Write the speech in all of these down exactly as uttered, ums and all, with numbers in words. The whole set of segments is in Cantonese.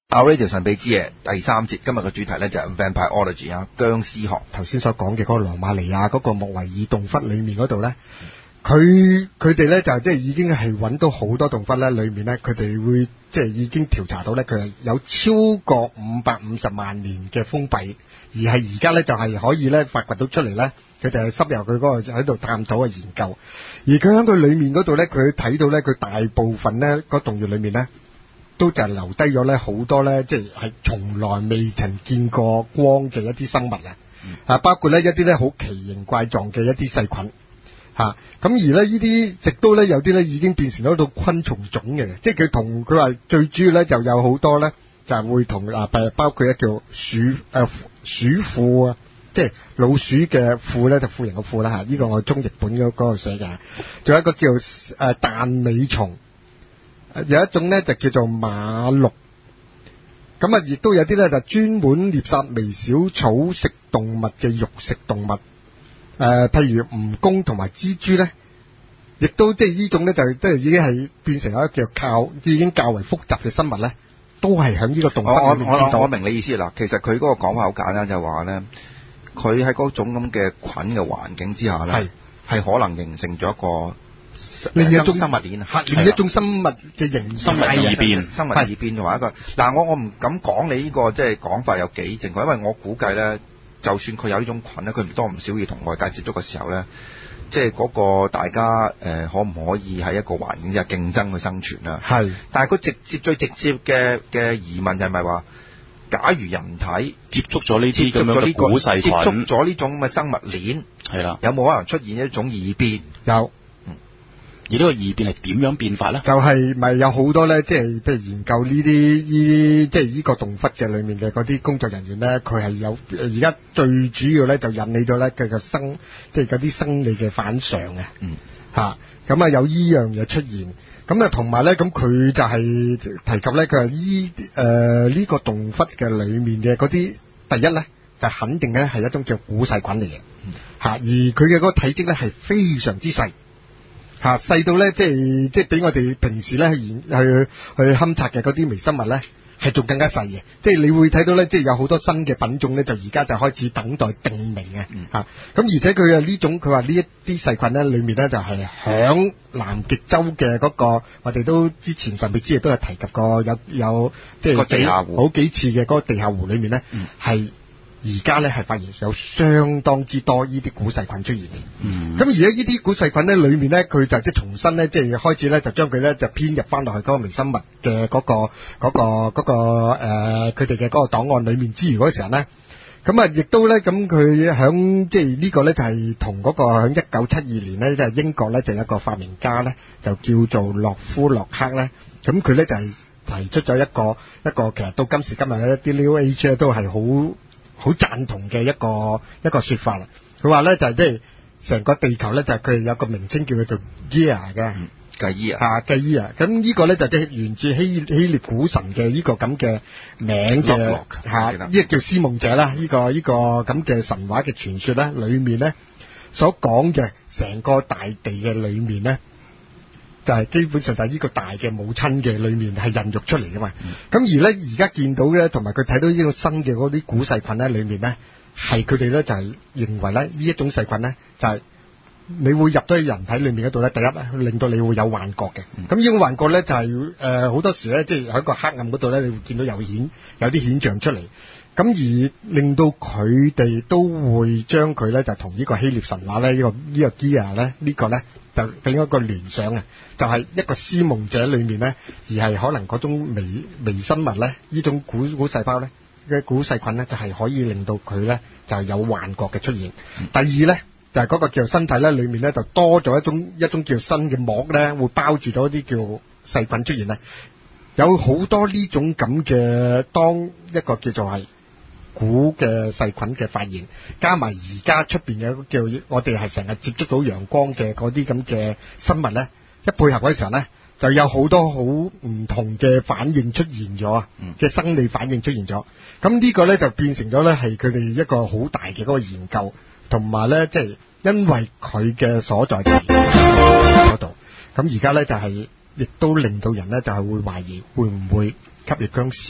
Radio 神秘之夜第三節，今日嘅主題咧就係 Vampireology 啊，僵屍學。 頭先所講嘅嗰個羅馬尼亞嗰個莫維爾洞窟裏面嗰度咧，佢佢哋咧就即係已經係揾到好多洞窟咧，裏面咧佢哋會即係已經調查到咧，佢係有超過五百五十萬年嘅封閉，而係而家咧就係可以咧發掘到出嚟咧，佢哋係深入佢嗰個喺度探討嘅研究，而佢喺佢裏面嗰度咧，佢睇到咧佢大部分咧嗰洞穴裏面咧。都就係留低咗咧好多咧，即係係從來未曾見過光嘅一啲生物啊！啊、嗯，包括咧一啲咧好奇形怪狀嘅一啲細菌嚇，咁、啊、而咧呢啲直到咧有啲咧已經變成咗到昆蟲種嘅，即係佢同佢話最主要咧就有好多咧就係會同啊，包括一叫鼠誒、啊、鼠婦啊，即係老鼠嘅婦咧就婦人嘅婦啦嚇，呢、這個我中譯本嗰嗰度寫嘅，仲有一個叫誒彈尾蟲。有一種咧就叫做馬鹿，咁啊亦都有啲咧就專門獵殺微小草食動物嘅肉食動物，誒、呃、譬如蜈蚣同埋蜘蛛咧，亦都即係呢種咧就即係已經係變成一個叫靠已經較為複雜嘅生物咧，都係喺呢個洞窟裏面見到。 我我我明你意思啦，其實佢嗰個講法好簡單，就係話咧，佢喺嗰種咁嘅菌嘅環境之下咧，係可能形成咗一個。 另一種生物鏈啊， 另一種生物嘅形生物異變，生物異變同埋一個嗱，我我唔敢講你呢個即係講法有幾正確，因為我估計咧，就算佢有呢種菌咧，佢唔多唔少要同外界接觸嘅時候咧，即係嗰個大家誒、呃、可唔可以喺一個環境之下競爭去生存啊？係，但係佢直接最直接嘅嘅疑問就係咪話，假如人體接觸咗呢啲咁樣嘅古細菌， 接觸咗呢種咁嘅生物鏈，係啦，有冇可能出現一種異變？ 有。 而呢個異變係點樣變法咧？ 就係咪有好多咧，即係譬如研究呢啲呢，即係呢個洞窟嘅裏面嘅嗰啲工作人員咧，佢係有而家最主要咧就引起咗咧佢嘅生，即係嗰啲生理嘅反常嘅。嗯。嚇，咁啊有依樣嘢出現，咁啊同埋咧，咁佢就係提及咧，佢係依誒呢個洞窟嘅裏面嘅嗰啲，第一咧就肯定咧係一種叫古細菌嚟嘅。嗯。嚇，而佢嘅嗰個體積咧係非常之細。嚇細到咧，即係即係比我哋平時咧去研去去勘察嘅嗰啲微生物咧，係仲更加細嘅。即係你會睇到咧，即係有好多新嘅品種咧，就而家就開始等待定名嘅。嗯。嚇咁而且佢啊呢種佢話呢一啲細菌咧，裡面咧就係響南極洲嘅嗰個，我哋都之前神秘之夜都有提及過，有有即係地下湖好幾次嘅嗰個地下湖裡面咧，係、嗯。而家咧係發現有相當之多呢啲古細菌出現嘅，嗯，咁而家呢啲古細菌咧裏面咧，佢就即係重新咧，即係開始咧就將佢咧就編入翻落去嗰個微生物嘅嗰個嗰個嗰個誒佢哋嘅嗰個檔案裏面之餘嗰時候咧，咁啊亦都咧咁佢響即係呢個咧就係同嗰個響一九七二年咧，即係英國咧就有一個發明家咧就叫做洛夫洛克咧，咁佢咧就係提出咗一個一個其實到今時今日咧一啲 New Age 咧都係好。好贊同嘅一個一個說法啦，佢話咧就係即係成個地球咧就係佢有個名稱叫佢做 Gaia 嘅， 計伊啊， 嚇計伊啊，咁呢個咧就即係源自希希臘古神嘅呢個咁嘅名嘅嚇，呢個叫施夢者啦，呢個呢個咁嘅神話嘅傳說咧，裡面咧所講嘅成個大地嘅裡面咧。就係基本上就係呢個大嘅母親嘅裏面係孕育出嚟㗎嘛，咁、嗯、而咧而家見到咧，同埋佢睇到呢個新嘅嗰啲古細菌咧，裏面咧係佢哋咧就係、是、認為咧呢一種細菌咧就係、是、你會入到去人體裏面嗰度咧，第一咧令到你會有幻覺嘅，咁呢種幻覺咧就係誒好多時咧即係喺個黑暗嗰度咧，你會見到有顯有啲顯象出嚟。咁而令到佢哋都會將佢咧就同呢個希臘神話咧呢個呢個 Gaia 咧呢個咧就俾一個聯想啊，就係一個施夢者裏面咧，而係可能嗰種微微生物咧，呢種古古細胞咧嘅古細菌咧，就係可以令到佢咧就有幻覺嘅出現。第二咧就係嗰個叫身體咧裏面咧就多咗一種一種叫新嘅膜咧，會包住咗一啲叫細菌出現咧，有好多呢種咁嘅當一個叫做係。古嘅細菌嘅發現，加埋而家出邊嘅叫我哋係成日接觸到陽光嘅嗰啲咁嘅生物咧，一配合嗰時候咧，就有好多好唔同嘅反應出現咗啊，嘅生理反應出現咗。咁呢個咧就變成咗咧係佢哋一個好大嘅嗰個研究，同埋咧即係因為佢嘅所在地嗰度，咁而家咧就係亦都令到人咧就係會懷疑會唔會吸血僵屍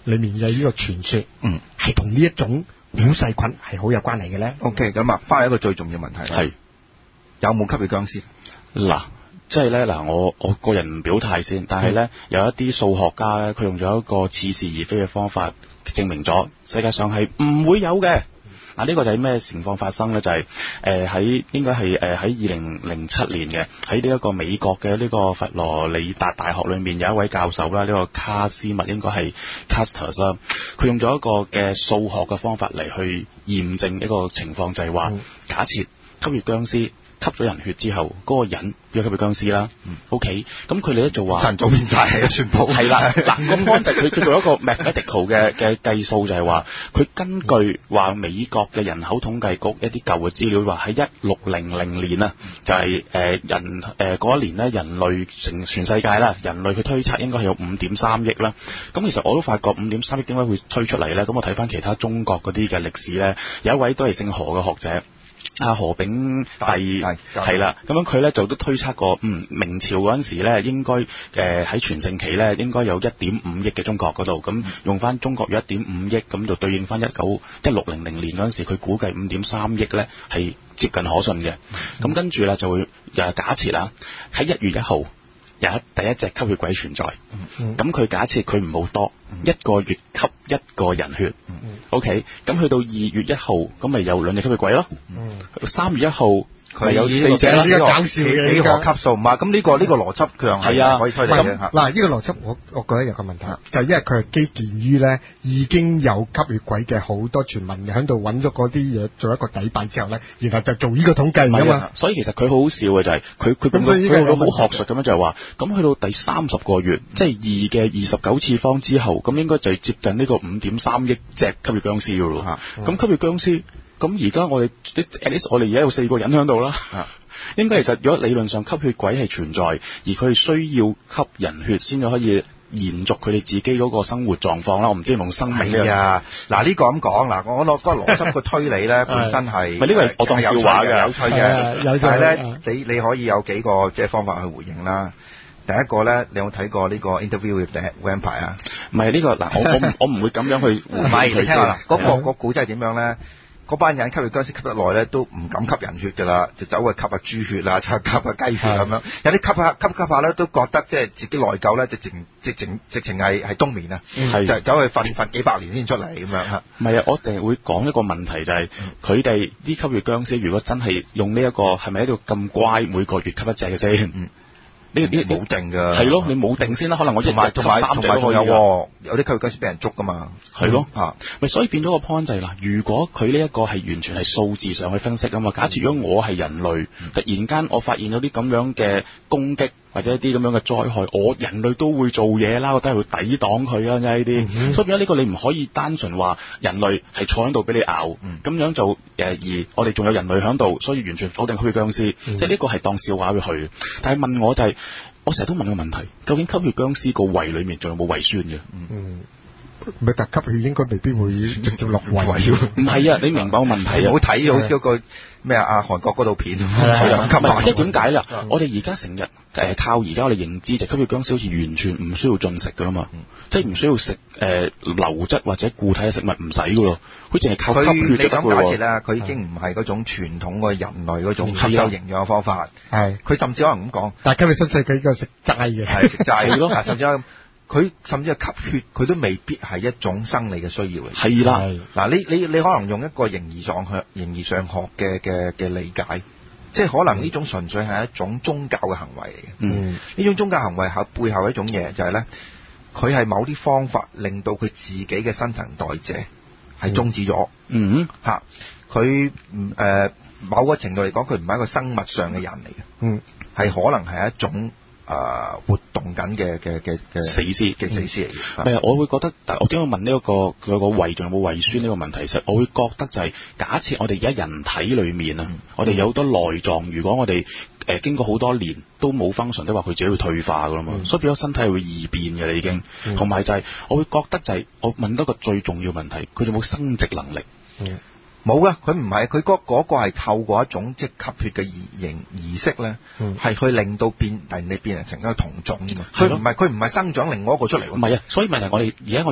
裏面嘅呢個傳說， 嗯， 係同呢一種古細菌係好有關係嘅咧。 OK，咁啊，翻嚟一個最重要問題係有冇吸血僵屍？ 嗱。即係咧嗱，我我個人唔表態先，但係咧、嗯、有一啲數學家咧，佢用咗一個似是而非嘅方法，證明咗世界上係唔會有嘅。嗱、啊，呢、這個就係咩情況發生咧？就係誒喺應該係誒喺二零零七年嘅，喺呢一個美國嘅呢個佛羅里達大學裏面有一位教授啦，呢、這個卡斯密應該係 Casters 啦，佢用咗一個嘅數學嘅方法嚟去驗證一個情況，就係、是、話、嗯、假設吸血僵屍吸咗人血之後，嗰、那個人要吸血僵屍啦。嗯、OK，咁佢哋咧就話神早變晒係全部係啦。嗱，咁安就佢佢做一個 mathematical 嘅嘅計數，就係話佢根據話美國嘅人口統計局一啲舊嘅資料，話喺一六零零年啊，就係、是、誒、呃、人誒嗰、呃、一年咧，人類成全世界啦，人類佢推測應該係有五點三億啦。咁其實我都發覺五點三億點解會推出嚟咧？咁我睇翻其他中國嗰啲嘅歷史咧，有一位都係姓何嘅學者。阿何炳帝係啦，咁樣佢咧就都推測過，嗯，明朝嗰陣時咧應該誒喺全盛期咧應該有一點五億嘅中國嗰度，咁用翻中國有一點五億，咁就對應翻一九一六零零年嗰陣時，佢估計五點三億咧係接近可信嘅。咁、嗯、跟住啦就會誒假設啦，喺一月一號有一第一隻吸血鬼存在，咁、嗯、佢假設佢唔好多、嗯，一個月吸一個人血、嗯、，OK， 咁去到二月一號，咁咪有兩隻吸血鬼咯，三、嗯、月一號佢有四隻啦， 呢、這個搞笑嘅幾何級數嘛，咁呢個呢、這個邏輯佢係啊可以推理嘅。 嗱，呢個邏輯我我覺得有個問題，就係、因為佢係基建於咧已經有吸血鬼嘅好多傳聞喺度揾咗嗰啲嘢做一個底板之後咧，然後就做呢個統計㗎嘛。 所以其實佢好好笑嘅就係佢佢咁佢佢好學術咁樣就係話，咁去到第三十個月，即係二嘅二十九次方之後，咁應該就接近呢個五點三億隻吸血僵屍㗎咯。咁、嗯、吸血僵屍。咁而家我哋 at least 我哋而家有四個人喺度啦，應該其實如果理論上吸血鬼係存在，而佢係需要吸人血先至可以延續佢哋自己嗰個生活狀況啦。我唔知用生命呢啊， 嗱呢個咁講，嗱我攞嗰個邏輯個推理咧本身係， 咪呢個係我當笑話嘅， 有趣嘅，但係咧你你可以有幾個即係方法去回應啦。第一個咧，你有冇睇過呢個 Interview with the Vampire 啊？ 唔係呢個嗱，我我我唔會咁樣去唔係你聽下啦，嗰、那個個古仔係點樣咧？嗰班人吸血僵屍吸得耐咧，都唔敢吸人血㗎啦，就走去吸下豬血啦，就吸下雞血咁樣。有啲吸下吸吸下咧，都覺得即係自己內疚咧，直情直情直情係係冬眠啊，就走去瞓瞓幾百年先出嚟咁樣嚇。 唔係啊，我淨係會講一個問題就係、是，佢哋啲吸血僵屍如果真係用呢、這、一個係咪喺度咁乖，每個月吸一隻嘅先？嗯呢呢冇定㗎，係咯，你冇定先啦。可能我一日吸三隻都可以有喎，有啲吸血僵屍俾人捉㗎嘛。係咯，嚇、嗯，咪所以變咗個 point 就係、是、啦。如果佢呢一個係完全係數字上去分析啊嘛。假設如果我係人類，嗯、突然間我發現有啲咁樣嘅攻擊或者一啲咁樣嘅災害，我人類都會做嘢啦，我都係會抵擋佢啊！呢啲、嗯，所以變咗呢個你唔可以單純話人類係坐喺度俾你咬，咁、嗯、樣就誒而我哋仲有人類喺度，所以完全否定吸血僵屍，嗯、即係呢個係當笑話去去。但係問我就係、是。我成日都問個問題，究竟吸血僵屍個胃裏面仲有冇胃酸嘅？嗯， 咪特吸血應該未必會直接落胃。 唔係啊，你明白個問題啊？ 好睇好似嗰個咩啊？啊韓國嗰套片係啊， 吸埋。即係點解啦？我哋而家成日誒靠而家我哋認知就吸血僵屍好似完全唔需要進食噶啦嘛，嗯、即係唔需要食誒、呃、流質或者固體嘅食物唔使噶咯，佢淨係靠吸血就得㗎喎。你咁假設啦，佢已經唔係嗰種傳統嘅人類嗰種吸收營養嘅方法，係佢甚至可能咁講， 但係吸血新世紀應該食齋嘅， 係食齋咯，甚至佢甚至係吸血，佢都未必係一種生理嘅需要嚟。係啦，嗱你你你可能用一個形而上學、形而上學嘅嘅嘅理解，即係可能呢種純粹係一種宗教嘅行為嚟嘅。嗯，呢種宗教行為喺背後一種嘢就係咧，佢係某啲方法令到佢自己嘅新陳代謝係終止咗。嗯，嚇佢唔誒某個程度嚟講，佢唔係一個生物上嘅人嚟嘅。嗯，係可能係一種。誒、呃、活動緊嘅嘅嘅嘅死屍嘅死屍嚟嘅。 唔係，我會覺得，但我點解問呢、這、一個佢個胃仲有冇胃酸呢個問題？其實我會覺得就係、是、假設我哋而家人體裏面啊、嗯，我哋有好多內臟，如果我哋誒、呃、經過好多年都冇 function，都話佢自己會退化噶啦嘛，嗯、所以變咗身體係會異變嘅啦已經。同、嗯、埋就係、是、我會覺得就係、是、我問多個最重要問題，佢仲冇生殖能力？嗯冇噶，佢唔係，佢嗰嗰個係透過一種即係吸血嘅儀形儀式咧，係、嗯、去令到變人哋變成成一個同種㗎嘛。佢唔係佢唔係生長另外一個出嚟。唔係啊，所以問題我哋而家我哋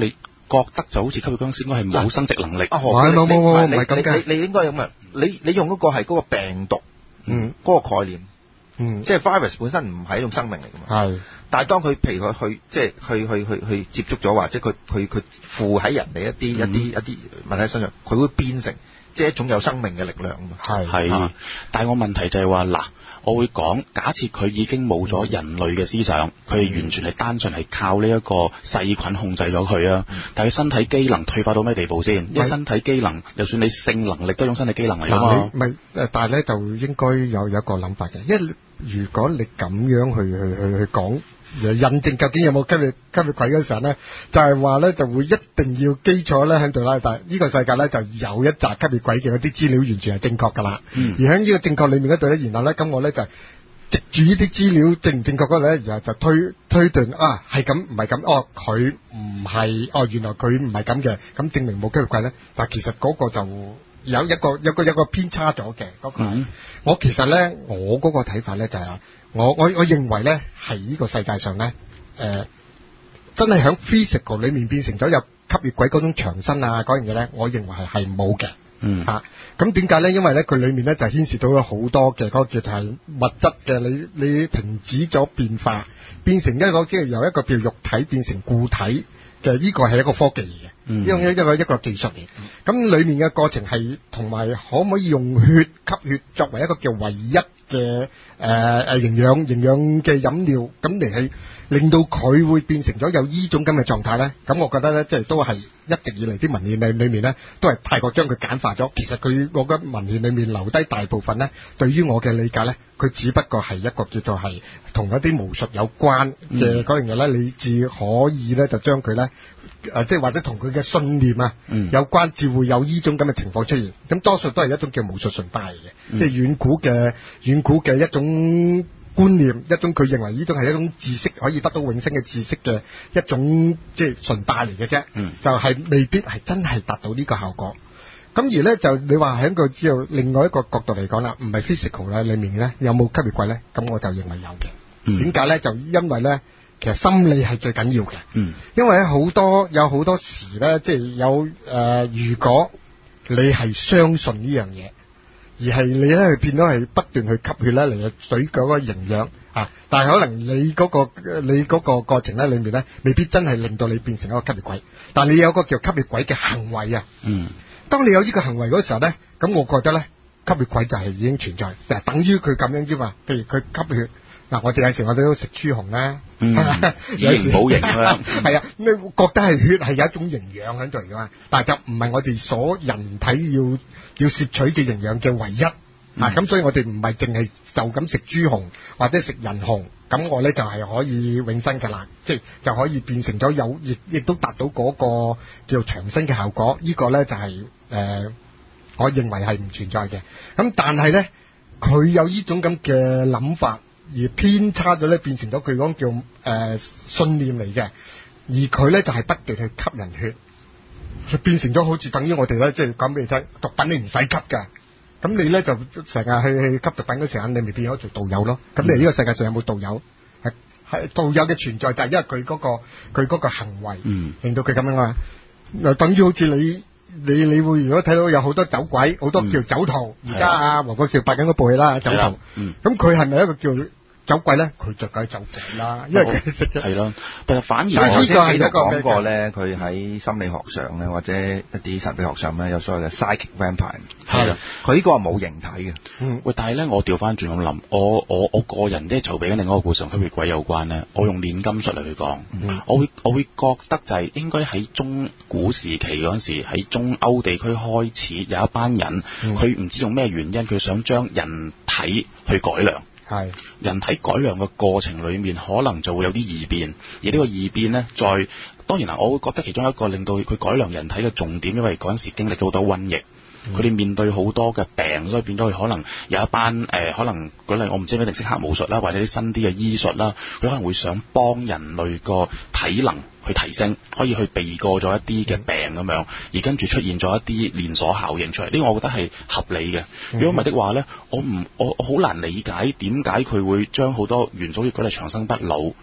覺得就好似吸血僵屍應該係冇生殖能力。 啊，何冇冇冇你唔係咁嘅你你應該咁啊！你你用嗰個係嗰個病毒， 嗯， 嗰個概念， 嗯， 即係 virus 本身唔係一種生命嚟㗎嘛。 係。 但係當佢譬如佢去即係去去去去接觸咗，或者佢佢佢附喺人哋一啲、嗯、一啲一啲物體身上，佢會變成即係一種有生命嘅力量嘛。 係係、啊，但係我問題就係話嗱，我會講，假設佢已經冇咗人類嘅思想，佢係、嗯、完全係單純係靠呢一個細菌控制咗佢啊。嗯、但係佢身體機能退化到咩地步先？因為身體機能，就算你性能力都係一種身體機能嚟㗎嘛。 咪誒，但係咧就應該有有一個諗法嘅，因為如果你咁樣去去去去講。印證究竟有冇吸血吸血鬼嗰時候咧，就係話咧就會一定要基礎咧喺度啦。但係呢個世界咧就有一紮吸血鬼嘅嗰啲資料完全係正確噶啦。嗯、而喺呢個正確裏面嗰度咧，然後咧咁我咧就藉住呢啲資料正唔正確嗰度咧，然後就推推斷啊係咁唔係咁，哦佢唔係，哦原來佢唔係咁嘅，咁證明冇吸血鬼咧。但係其實嗰個就有一個有個有個偏差咗嘅嗰個。嗯、我其實咧我嗰個睇法咧就係、是。我我我認為咧，係呢個世界上咧，誒、呃，真係喺 physical 裏面變成咗有吸血鬼嗰種長身啊嗰樣嘢咧，我認為係係冇嘅。嗯，吓、啊，咁點解咧？因為咧佢裏面咧就牽涉到咗好多嘅嗰個叫做係物質嘅，你你停止咗變化，變成一個即係由一個叫肉體變成固體嘅，呢個係一個科技嚟嘅。嗯，一個一個一個技術嚟。咁、嗯、裏面嘅過程係同埋可唔可以用血吸血作為一個叫唯一嘅誒誒營養營養嘅飲料，咁嚟係令到佢會變成咗有呢種咁嘅狀態咧？咁我覺得咧，即係都係一直以嚟啲文獻裏裏面咧，都係太過將佢簡化咗。其實佢我覺得文獻裏面留低大部分咧，對於我嘅理解咧，佢只不過係一個叫做係同一啲巫術有關嘅嗰樣嘢咧，你至可以咧就將佢咧誒，即係或者同佢嘅信念啊、嗯、有關，至會有呢種咁嘅情況出現。咁多數都係一種叫巫術崇拜嚟嘅，嗯、即係遠古嘅遠古嘅一種觀念，一種佢認為呢種係一種知識可以得到永生嘅知識嘅一種即係崇拜嚟嘅啫。嗯、就係未必係真係達到呢個效果。咁而咧就你話喺個之後另外一個角度嚟講啦，唔係 physical 咧，裏面咧有冇吸血鬼咧？咁我就認為有嘅。點解咧？就因為咧，其實心理係最緊要嘅。嗯，因為咧好多有好多時咧，即係有誒、呃，如果你係相信呢樣嘢，而係你咧變咗係不斷去吸血咧嚟去水嗰個營養啊，但係可能你嗰、嗰個你嗰個過程咧裏面咧，未必真係令到你變成一個吸血鬼，但係你有個叫吸血鬼嘅行為啊。嗯，當你有呢個行為嗰時候咧，咁我覺得咧吸血鬼就係已經存在，嗱等於佢咁樣啫嘛。譬如佢吸血。嗱，我哋有時我哋都食豬紅啦， 嗯，以形補形啦， 係啊，你覺得係血係有一種營養喺度嚟噶嘛？但係就唔係我哋所人體要要攝取嘅營養嘅唯一、嗯、啊，咁所以我哋唔係淨係就咁食豬紅或者食人紅，咁我咧就係、是、可以永生噶啦，即係就可以變成咗有，亦亦都達到嗰個叫長生嘅效果。這個、呢個咧就係、是、誒、呃，我認為係唔存在嘅。咁但係咧，佢有呢種咁嘅諗法。而偏差咗咧，變成咗佢講叫誒、呃、信念嚟嘅，而佢咧就係、是、不斷去吸人血，佢變成咗好似等於我哋咧，即係講俾你聽，毒品你唔使吸㗎，咁你咧就成日去去吸毒品嗰時間，你咪變咗做道友咯。咁你呢個世界上有冇道友？係係道友嘅存在就係因為佢嗰、那個佢嗰個行為，嗯，令到佢咁樣啊，又等於好似你。你你會如果睇到有好多走鬼，好多叫走徒，而家阿黃國少拍緊嗰部戲啦，走徒，咁佢係咪一個叫走鬼咧？佢就梗係走鬼啦，因為佢食咗。係咯，但係反而我先記得講過咧，佢喺心理學上咧，或者一啲神秘學上咧，有所謂嘅 psychic vampire。係啦，佢呢個係冇形體嘅。 嗯，喂，但係咧，我調翻轉咁諗，我我我個人即係籌備緊另一個故事同吸血鬼有關咧，我用煉金術嚟去講，嗯、我會我會覺得就係應該喺中古時期嗰陣時，喺中歐地區開始有一班人，佢唔、嗯、知用咩原因，佢想將人體去改良。係人體改良嘅過程裏面，可能就會有啲異變，而呢個異變呢，在當然啦，我會覺得其中一個令到佢改良人體嘅重點，因為嗰陣時經歷咗好多瘟疫，佢哋、嗯、面對好多嘅病，所以變咗佢可能有一班誒、呃，可能舉例我唔知咩定識黑武術啦，或者啲新啲嘅醫術啦，佢可能會想幫人類個體能去提升，可以去避過咗一啲嘅病咁樣，而跟住出現咗一啲連鎖效應出嚟，呢個我覺得係合理嘅。如果唔係的話呢，我唔我我好難理解點解佢會將好多元素，舉例長生不老，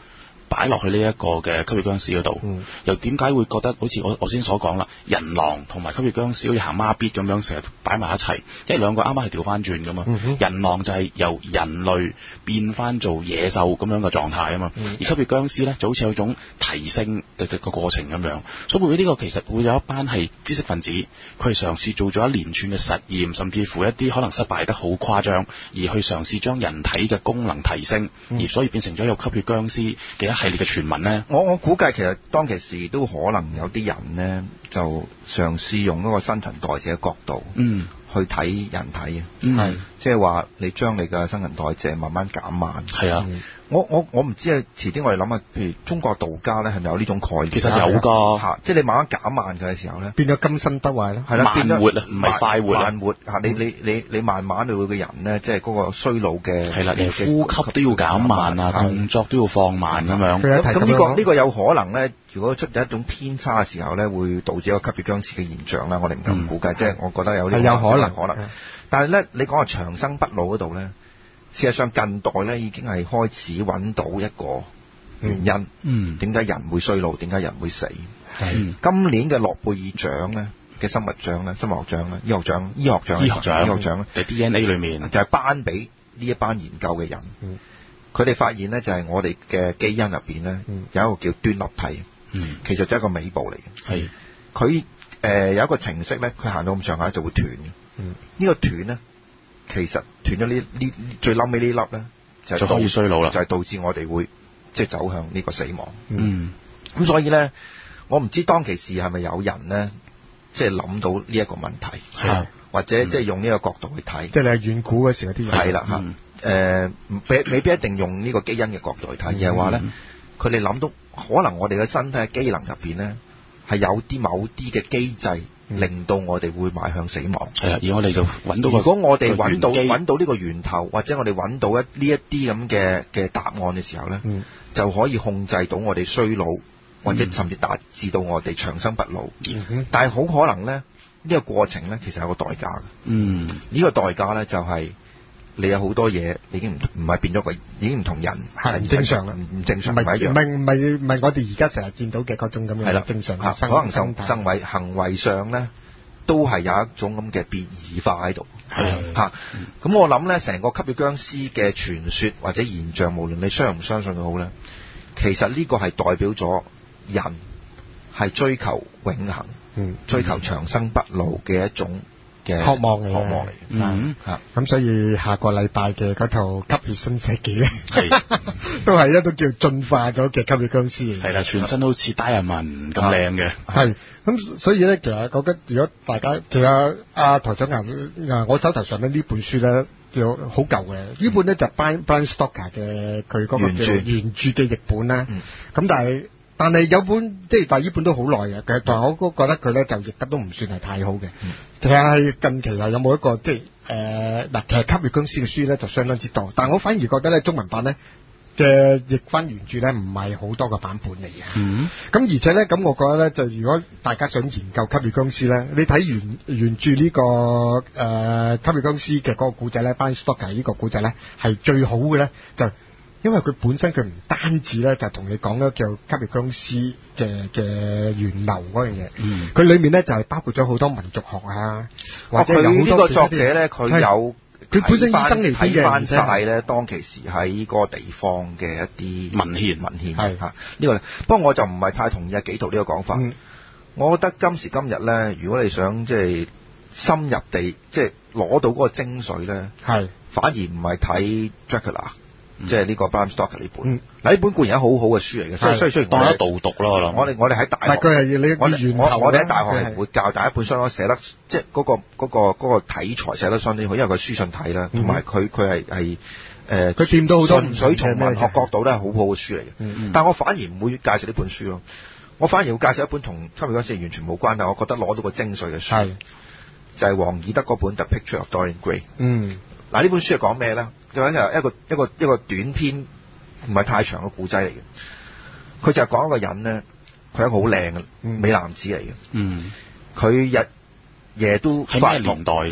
擺落去呢一個嘅吸血僵屍嗰度， 嗯、 又點解會覺得好似我我先所講啦，人狼同埋吸血僵屍好似行孖咇咁樣成日擺埋一齊，因為兩個啱啱係調翻轉噶嘛。 嗯、人狼就係由人類變翻做野獸咁樣嘅狀態啊嘛，嗯、而吸血僵屍咧就好似有種提升嘅嘅個過程咁樣，所以會唔會呢個其實會有一班係知識分子，佢係嘗試做咗一連串嘅實驗，甚至乎一啲可能失敗得好誇張，而去嘗試將人體嘅功能提升，嗯、而所以變成咗有吸血僵屍嘅一系列嘅傳聞咧。 我我估計其實當其時都可能有啲人咧就嘗試用嗰個新陳代謝嘅角度，嗯，去睇人體啊，係即係話你將你嘅新陳代謝慢慢減慢，係啊。嗯我我我唔知啊，遲啲我哋諗下，譬如中國道家咧，係咪有呢種概念？ 其實有㗎， 嚇，即係你慢慢減慢佢嘅時候咧， 變咗今生不壞咯， 係啦， 慢活啊，唔係快活啊， 慢活嚇，你你你你慢慢你會嘅人咧，即係嗰個衰老嘅， 係啦，連呼吸都要減慢啊，動作都要放慢咁樣。 咁呢個呢個有可能咧，如果出現一種偏差嘅時候咧，會導致一個吸血僵屍嘅現象啦。我哋唔敢估計，即係我覺得有呢個有可能可能。但係咧，你講話長生不老嗰度咧。事實上，近代咧已經係開始揾到一個原因，嗯，點解人會衰老，點解人會死？係、嗯、今年嘅諾貝爾獎咧嘅生物獎咧、生物學獎咧、醫學獎、醫學獎、醫學獎、醫學獎咧， 就係 D N A 裏面就係頒俾呢一班研究嘅人。佢哋、嗯、發現咧，就係、是、我哋嘅基因入邊咧有一個叫端粒體，嗯，其實就係一個尾部嚟嘅。係佢誒有一個程式咧，佢行到咁上下就會斷嘅。嗯，呢個斷咧。其實斷咗呢呢最冧尾呢粒咧，就係可以衰老啦，就係導致我哋會即係走向呢個死亡。嗯，咁所以咧，我唔知當其時係咪有人咧，即係諗到呢一個問題，係或者即係用呢個角度去睇。即係你係遠古嗰時嗰啲人係啦嚇，誒未未必一定用呢個基因嘅角度去睇，而係話咧，佢哋諗到可能我哋嘅身體嘅機能入邊咧係有啲某啲嘅機制。令到我哋會邁向死亡。係啊，而我哋就揾到。如果我哋揾到揾到呢個源頭，或者我哋揾到一呢一啲咁嘅嘅答案嘅時候咧，嗯、就可以控制到我哋衰老，或者甚至達至到我哋長生不老。嗯、哼但係好可能咧，呢、呢個過程咧其實有個代價嘅。嗯，呢個代價咧就係、是。你有好多嘢已經唔唔係變咗個，已經唔同人係唔正常啦，唔正常唔係一樣，唔係唔係唔係我哋而家成日見到嘅嗰種咁樣正常嘅生可能生生為行為上咧，都係有一種咁嘅變異化喺度。係嚇，咁我諗咧，成個吸血僵屍嘅傳說或者現象，無論你相唔相信都好咧，其實呢個係代表咗人係追求永恆、嗯、追求長生不老嘅一種。渴望嚟，渴望嚟，嗯嚇，咁所以下個禮拜嘅嗰套《吸血新世紀》咧，係都係一都叫進化咗嘅吸血僵屍。係啦，全身好似 Diamond 咁靚嘅。係，咁所以咧，其實覺得如果大家其實阿台長啊，啊我手頭上咧呢本書咧叫好舊嘅，呢本咧就 Bram Bram Stoker 嘅佢嗰個叫原著嘅譯本啦。咁但係。但係有本即係，但係呢本都好耐嘅。其實但係我都覺得佢咧就譯得都唔算係太好嘅。嗯、其實係近期係有冇一個即係誒嗱，其實吸血僵屍嘅書咧就相當之多。但係我反而覺得咧中文版咧嘅譯翻原著咧唔係好多個版本嚟嘅。嗯，咁而且咧咁，我覺得咧就如果大家想研究吸血僵屍咧，你睇原原著呢、這個誒、呃、吸血僵屍嘅嗰個古仔咧 Bram Stoker 呢個古仔咧係最好嘅咧就。因為佢本身佢唔單止咧就同你講咧叫吸血僵屍嘅嘅源流嗰樣嘢，嗯，佢裏面咧就係包括咗好多民族學啊，或者有好多呢個作者咧佢有佢本身醫生嚟嘅，睇翻晒咧當其時喺嗰個地方嘅一啲文獻文獻係嚇呢個，不過我就唔係太同意阿紀陶呢個講法，嗯、我覺得今時今日咧，如果你想即係深入地即係攞到嗰個精髓咧，係是反而唔係睇 Dracula。即係呢個 Bram Stoker 呢本，嗱呢本固然係好好嘅書嚟嘅，即係雖雖然當一導讀咯，我諗。我哋我哋喺大學，佢係你我我我哋喺大學係會教，但係一本相當寫得，即係嗰個嗰個嗰個題材寫得相當好，因為佢書信體啦，同埋佢佢係係誒，佢掂到好多純粹從文學角度咧係好好嘅書嚟嘅。但係我反而唔會介紹呢本書咯，我反而會介紹一本同吸血僵屍完全冇關，但係我覺得攞到個精髓嘅書，就係王爾德嗰本 The Picture of Dorian Gray。嗯。嗱呢本書係講咩咧？就係一個一個一個短篇，唔係太長嘅故仔嚟嘅。佢就係講一個人咧，佢係一個好靚嘅美男子嚟嘅。嗯，佢日夜都係咩年代㗎？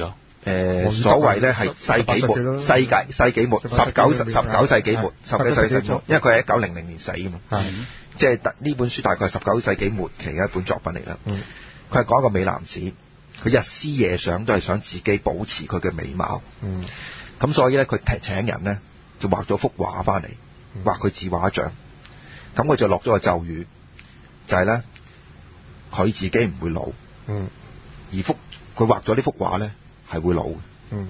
誒所謂咧係世紀末，世界世紀末，十九十十九世紀末，十九世紀末，因為佢係一九零零年死㗎嘛，即係呢本書大概係十九世紀末期嘅一本作品嚟啦。佢係講一個美男子，佢日思夜想都係想自己保持佢嘅美貌。咁所以咧，佢請人咧就畫咗幅畫翻嚟，畫佢自畫像。咁佢就落咗個咒語，就係咧佢自己唔會老，而幅佢畫咗呢幅畫咧係會老嘅。 嗯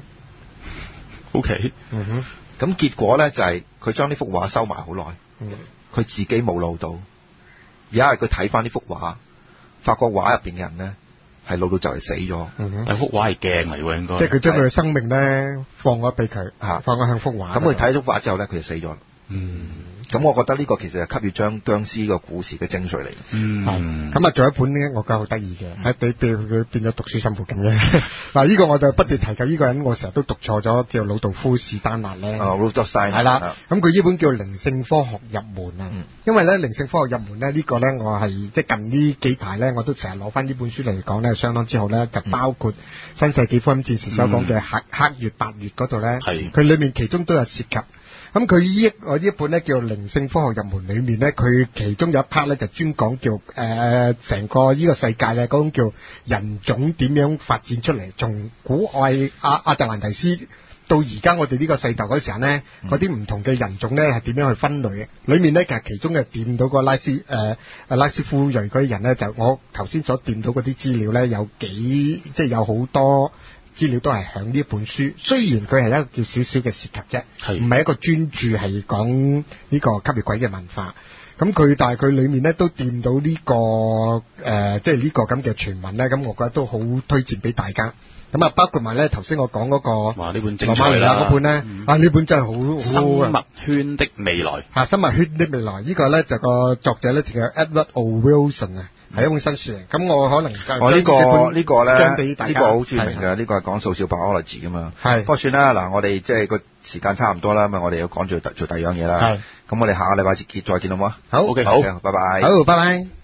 ，OK， 嗯哼， 咁結果咧就係佢將呢幅畫收埋好耐，佢、嗯、自己冇老到，而家係佢睇翻呢幅畫，發覺畫入邊嘅人咧係老到就嚟死咗。 嗯哼，幅畫係鏡嚟喎，應該， 即係佢將佢嘅生命咧放咗俾佢，嚇，放咗向幅畫。 咁佢睇咗幅畫之後咧，佢就死咗。 嗯。 咁我覺得呢個其實係給予張殭屍個故事嘅精髓嚟。 嗯，咁啊，仲有一本咧，我覺得好得意嘅，喺俾俾佢變咗讀書心腹咁嘅。嗱，呢個我就不斷提及呢個人，我成日都讀錯咗，叫魯道夫史丹納咧。 哦 Rudolf Steiner 係啦，咁佢呢本叫靈性科學入門啊。 嗯、 因為咧靈性科學入門咧呢、這個咧，我係即係近呢幾排咧，我都成日攞翻呢本書嚟講咧，相當之好咧，就包括新世紀福音戰士所講嘅黑黑月白月嗰度咧，佢、嗯、裏面其中都有涉及。咁佢呢一我呢一本咧叫靈性科學入門裏面咧，佢其中有一 part 咧就專講叫誒成個呢個世界咧嗰種叫人種點樣發展出嚟，從古愛亞亞特蘭提斯到而家我哋呢個世代嗰時候咧，嗰啲唔同嘅人種咧係點樣去分類嘅？裏面咧其實其中嘅掂到個拉斯誒、呃、拉斯夫裔嗰啲人咧，就我頭先所掂到嗰啲資料咧，有幾即係有好多。資料都係響呢本書，雖然佢係一個叫少少嘅涉及啫，唔係一個專注係講呢個吸血鬼嘅文化。咁佢但係佢裏面咧都掂到呢、這個誒、呃，即係呢個咁嘅傳聞咧，咁我覺得都好推薦俾大家。咁啊，包括埋咧頭先我講嗰、那個哇呢本精彩啦嗰本咧、嗯，啊呢本真係好生物圈的未來嚇，生物圈的未來、這個、呢個咧就個作者咧就叫 Edward O. Wilson 啊。係一本新書嚟，咁我可能就我、哦這個這個、呢個咧，呢、這個好著名嘅，呢、這個係講數字 biology 噶嘛。係，不過算啦，嗱，我哋即係個時間差唔多啦，咁我哋要趕住做第二樣嘢啦。係，咁我哋下個禮拜節再見好唔好啊？好 ，OK，好，拜拜。好，拜拜。